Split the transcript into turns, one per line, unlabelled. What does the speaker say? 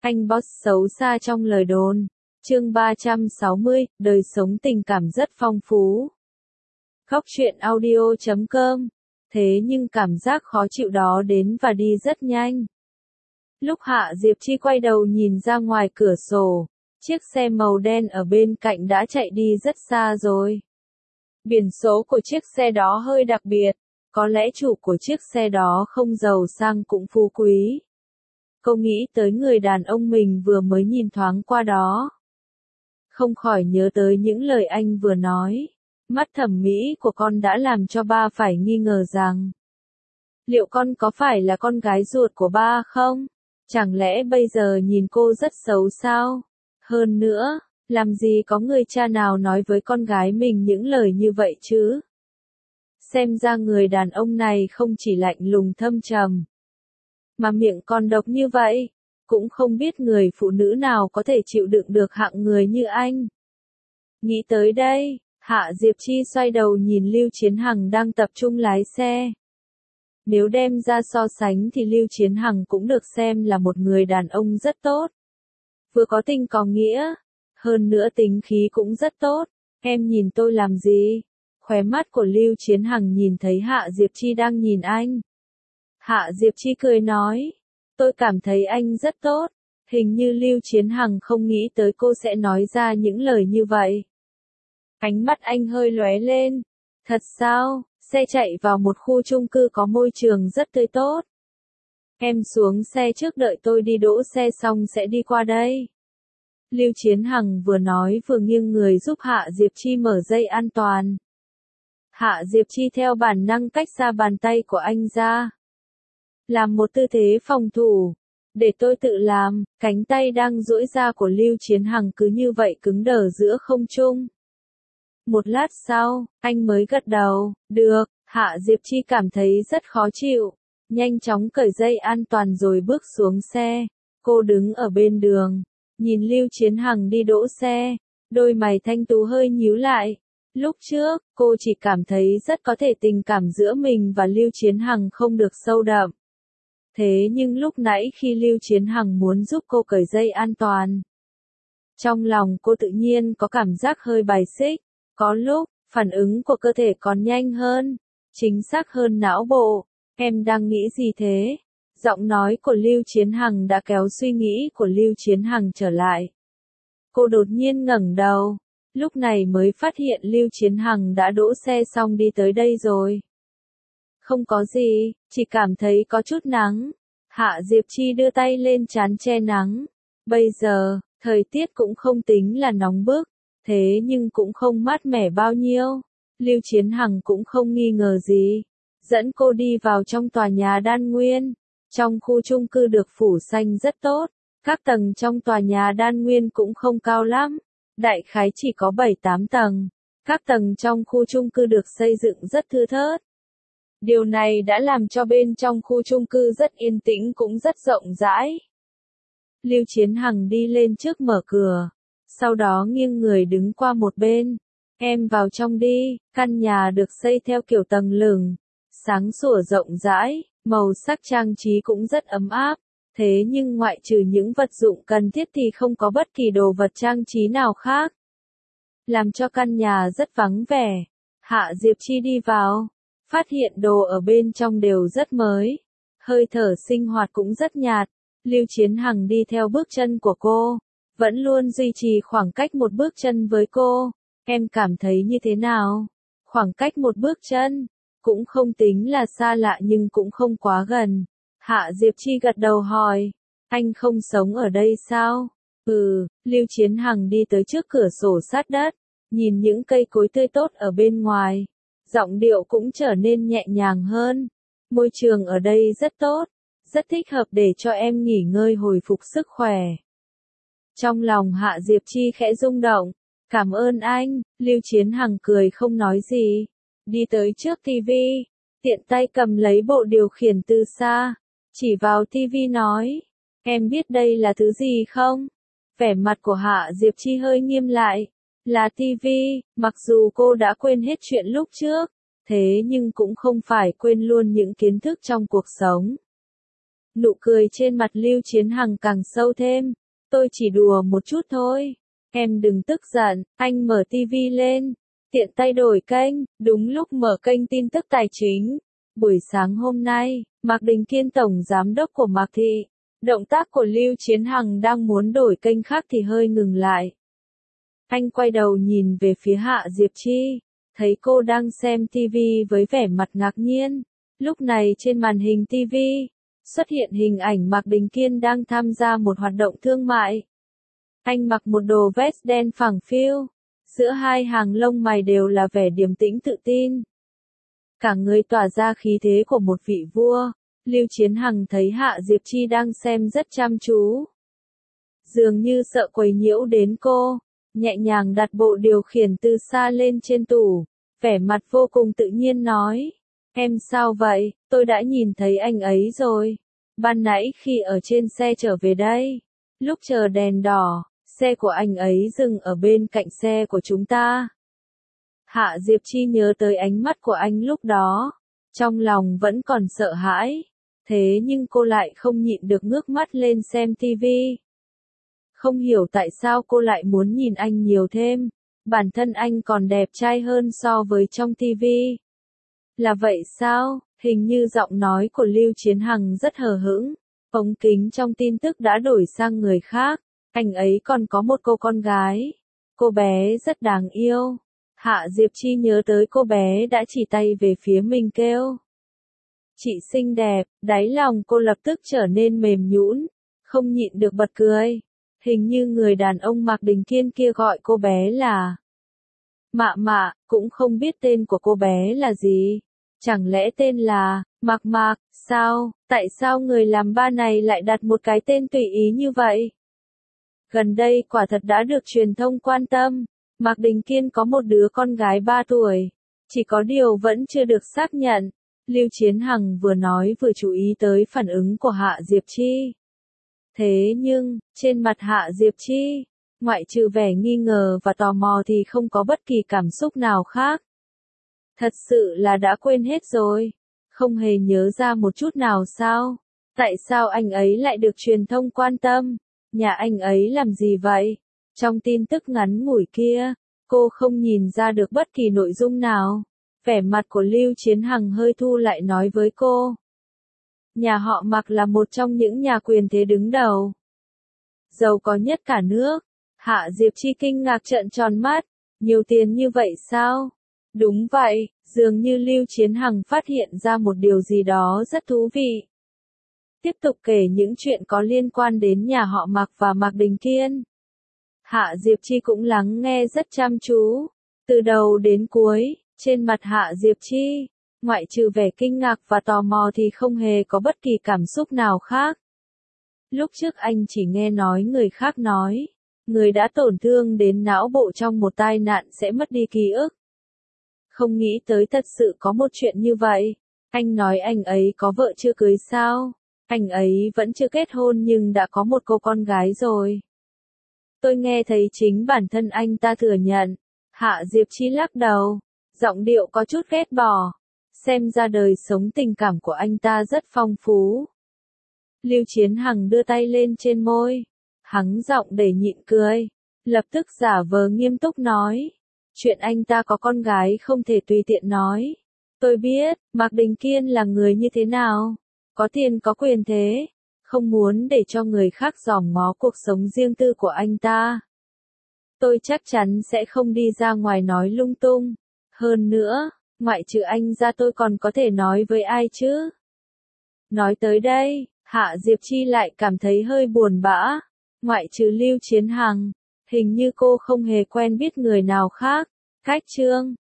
Anh boss xấu xa trong lời đồn. Chương 360, đời sống tình cảm rất phong phú. Góc truyện audio.com. Thế nhưng cảm giác khó chịu đó đến và đi rất nhanh. Lúc Hạ Diệp Chi quay đầu nhìn ra ngoài cửa sổ, chiếc xe màu đen ở bên cạnh đã chạy đi rất xa rồi. Biển số của chiếc xe đó hơi đặc biệt, có lẽ chủ của chiếc xe đó không giàu sang cũng phú quý. Cô nghĩ tới người đàn ông mình vừa mới nhìn thoáng qua đó. Không khỏi nhớ tới những lời anh vừa nói. Mắt thẩm mỹ của con đã làm cho ba phải nghi ngờ rằng liệu con có phải là con gái ruột của ba không? Chẳng lẽ bây giờ nhìn cô rất xấu sao? Hơn nữa, làm gì có người cha nào nói với con gái mình những lời như vậy chứ? Xem ra người đàn ông này không chỉ lạnh lùng thâm trầm, mà miệng còn độc như vậy. Cũng không biết người phụ nữ nào có thể chịu đựng được hạng người như anh. Nghĩ tới đây, Hạ Diệp Chi xoay đầu nhìn Lưu Chiến Hằng đang tập trung lái xe. Nếu đem ra so sánh thì Lưu Chiến Hằng cũng được xem là một người đàn ông rất tốt. Vừa có tình có nghĩa, hơn nữa tính khí cũng rất tốt. Em nhìn tôi làm gì? Khóe mắt của Lưu Chiến Hằng nhìn thấy Hạ Diệp Chi đang nhìn anh. Hạ Diệp Chi cười nói, tôi cảm thấy anh rất tốt. Hình như Lưu Chiến Hằng không nghĩ tới cô sẽ nói ra những lời như vậy. Ánh mắt anh hơi lóe lên. Thật sao? Xe chạy vào một khu chung cư có môi trường rất tươi tốt. Em xuống xe trước đợi tôi đi đỗ xe xong sẽ đi qua đây. Lưu Chiến Hằng vừa nói vừa nghiêng người giúp Hạ Diệp Chi mở dây an toàn. Hạ Diệp Chi theo bản năng cách xa bàn tay của anh ra. Làm một tư thế phòng thủ. Để tôi tự làm, cánh tay đang duỗi ra của Lưu Chiến Hằng cứ như vậy cứng đờ giữa không trung. Một lát sau, anh mới gật đầu, được. Hạ Diệp Chi cảm thấy rất khó chịu. Nhanh chóng cởi dây an toàn rồi bước xuống xe. Cô đứng ở bên đường, nhìn Lưu Chiến Hằng đi đỗ xe. Đôi mày thanh tú hơi nhíu lại. Lúc trước, cô chỉ cảm thấy rất có thể tình cảm giữa mình và Lưu Chiến Hằng không được sâu đậm. Thế nhưng lúc nãy khi Lưu Chiến Hằng muốn giúp cô cởi dây an toàn, trong lòng cô tự nhiên có cảm giác hơi bài xích. Có lúc, phản ứng của cơ thể còn nhanh hơn, chính xác hơn não bộ. Em đang nghĩ gì thế? Giọng nói của Lưu Chiến Hằng đã kéo suy nghĩ của Lưu Chiến Hằng trở lại. Cô đột nhiên ngẩng đầu, lúc này mới phát hiện Lưu Chiến Hằng đã đỗ xe xong đi tới đây rồi. Không có gì, chỉ cảm thấy có chút nắng. Hạ Diệp Chi đưa tay lên trán che nắng. Bây giờ, thời tiết cũng không tính là nóng bức, thế nhưng cũng không mát mẻ bao nhiêu. Lưu Chiến Hằng cũng không nghi ngờ gì, dẫn cô đi vào trong tòa nhà Đan Nguyên. Trong khu chung cư được phủ xanh rất tốt, các tầng trong tòa nhà Đan Nguyên cũng không cao lắm, đại khái chỉ có 7-8 tầng. Các tầng trong khu chung cư được xây dựng rất thưa thớt. Điều này đã làm cho bên trong khu chung cư rất yên tĩnh cũng rất rộng rãi. Lưu Chiến Hằng đi lên trước mở cửa, sau đó nghiêng người đứng qua một bên. Em vào trong đi, căn nhà được xây theo kiểu tầng lửng, sáng sủa rộng rãi, màu sắc trang trí cũng rất ấm áp. Thế nhưng ngoại trừ những vật dụng cần thiết thì không có bất kỳ đồ vật trang trí nào khác, làm cho căn nhà rất vắng vẻ. Hạ Diệp Chi đi vào, phát hiện đồ ở bên trong đều rất mới, hơi thở sinh hoạt cũng rất nhạt. Lưu Chiến Hằng đi theo bước chân của cô, vẫn luôn duy trì khoảng cách một bước chân với cô. Em cảm thấy như thế nào? Khoảng cách một bước chân, cũng không tính là xa lạ nhưng cũng không quá gần. Hạ Diệp Chi gật đầu hỏi, anh không sống ở đây sao? Lưu Chiến Hằng đi tới trước cửa sổ sát đất, nhìn những cây cối tươi tốt ở bên ngoài. Giọng điệu cũng trở nên nhẹ nhàng hơn. Môi trường ở đây rất tốt, rất thích hợp để cho em nghỉ ngơi hồi phục sức khỏe. Trong lòng Hạ Diệp Chi khẽ rung động. Cảm ơn anh. Lưu Chiến Hằng cười không nói gì. Đi tới trước tivi, tiện tay cầm lấy bộ điều khiển từ xa, chỉ vào tivi nói, em biết đây là thứ gì không? Vẻ mặt của Hạ Diệp Chi hơi nghiêm lại. Là tivi, mặc dù cô đã quên hết chuyện lúc trước, thế nhưng cũng không phải quên luôn những kiến thức trong cuộc sống. Nụ cười trên mặt Lưu Chiến Hằng càng sâu thêm. Tôi chỉ đùa một chút thôi. Em đừng tức giận, anh mở tivi lên. Tiện tay đổi kênh, đúng lúc mở kênh tin tức tài chính. Buổi sáng hôm nay, Mạc Đình Kiên tổng giám đốc của Mạc Thị. Động tác của Lưu Chiến Hằng đang muốn đổi kênh khác thì hơi ngừng lại. Anh quay đầu nhìn về phía Hạ Diệp Chi, thấy cô đang xem TV với vẻ mặt ngạc nhiên. Lúc này trên màn hình TV, xuất hiện hình ảnh Mạc Đình Kiên đang tham gia một hoạt động thương mại. Anh mặc một đồ vest đen phẳng phiu, giữa hai hàng lông mày đều là vẻ điềm tĩnh tự tin. Cả người tỏa ra khí thế của một vị vua. Lưu Chiến Hằng thấy Hạ Diệp Chi đang xem rất chăm chú. Dường như sợ quấy nhiễu đến cô, nhẹ nhàng đặt bộ điều khiển từ xa lên trên tủ, vẻ mặt vô cùng tự nhiên nói. Em sao vậy, tôi đã nhìn thấy anh ấy rồi. Ban nãy khi ở trên xe trở về đây, lúc chờ đèn đỏ, xe của anh ấy dừng ở bên cạnh xe của chúng ta. Hạ Diệp Chi nhớ tới ánh mắt của anh lúc đó, trong lòng vẫn còn sợ hãi. Thế nhưng cô lại không nhịn được ngước mắt lên xem tivi. Không hiểu tại sao cô lại muốn nhìn anh nhiều thêm. Bản thân anh còn đẹp trai hơn so với trong tivi. Là vậy sao? Hình như giọng nói của Lưu Chiến Hằng rất hờ hững. Ống kính trong tin tức đã đổi sang người khác. Anh ấy còn có một cô con gái. Cô bé rất đáng yêu. Hạ Diệp Chi nhớ tới cô bé đã chỉ tay về phía mình kêu. Chị xinh đẹp, đáy lòng cô lập tức trở nên mềm nhũn, không nhịn được bật cười. Hình như người đàn ông Mạc Đình Kiên kia gọi cô bé là Mạ Mạ, cũng không biết tên của cô bé là gì. Chẳng lẽ tên là Mạc Mạc, sao? Tại sao người làm ba này lại đặt một cái tên tùy ý như vậy? Gần đây quả thật đã được truyền thông quan tâm. Mạc Đình Kiên có một đứa con gái 3 tuổi. Chỉ có điều vẫn chưa được xác nhận. Lưu Chiến Hằng vừa nói vừa chú ý tới phản ứng của Hạ Diệp Chi. Thế nhưng, trên mặt Hạ Diệp Chi, ngoại trừ vẻ nghi ngờ và tò mò thì không có bất kỳ cảm xúc nào khác. Thật sự là đã quên hết rồi. Không hề nhớ ra một chút nào sao? Tại sao anh ấy lại được truyền thông quan tâm? Nhà anh ấy làm gì vậy? Trong tin tức ngắn ngủi kia, cô không nhìn ra được bất kỳ nội dung nào. Vẻ mặt của Lưu Chiến Hằng hơi thu lại nói với cô. Nhà họ Mạc là một trong những nhà quyền thế đứng đầu. Giàu có nhất cả nước. Hạ Diệp Chi kinh ngạc trợn tròn mắt. Nhiều tiền như vậy sao? Đúng vậy, dường như Lưu Chiến Hằng phát hiện ra một điều gì đó rất thú vị. Tiếp tục kể những chuyện có liên quan đến nhà họ Mạc và Mạc Đình Kiên. Hạ Diệp Chi cũng lắng nghe rất chăm chú. Từ đầu đến cuối, trên mặt Hạ Diệp Chi, ngoại trừ vẻ kinh ngạc và tò mò thì không hề có bất kỳ cảm xúc nào khác. Lúc trước anh chỉ nghe nói người khác nói, người đã tổn thương đến não bộ trong một tai nạn sẽ mất đi ký ức. Không nghĩ tới thật sự có một chuyện như vậy. Anh nói anh ấy có vợ chưa cưới sao? Anh ấy vẫn chưa kết hôn nhưng đã có một cô con gái rồi. Tôi nghe thấy chính bản thân anh ta thừa nhận. Hạ Diệp Chi lắc đầu, giọng điệu có chút ghét bỏ. Xem ra đời sống tình cảm của anh ta rất phong phú. Lưu Chiến Hằng đưa tay lên trên môi, hắng giọng để nhịn cười, lập tức giả vờ nghiêm túc nói. Chuyện anh ta có con gái không thể tùy tiện nói. Tôi biết, Mạc Đình Kiên là người như thế nào. Có tiền có quyền thế. Không muốn để cho người khác dòm ngó cuộc sống riêng tư của anh ta. Tôi chắc chắn sẽ không đi ra ngoài nói lung tung. Hơn nữa, ngoại trừ anh ra tôi còn có thể nói với ai chứ? Nói tới đây, Hạ Diệp Chi lại cảm thấy hơi buồn bã. Ngoại trừ Lưu Chiến Hằng, hình như cô không hề quen biết người nào khác. Cách chương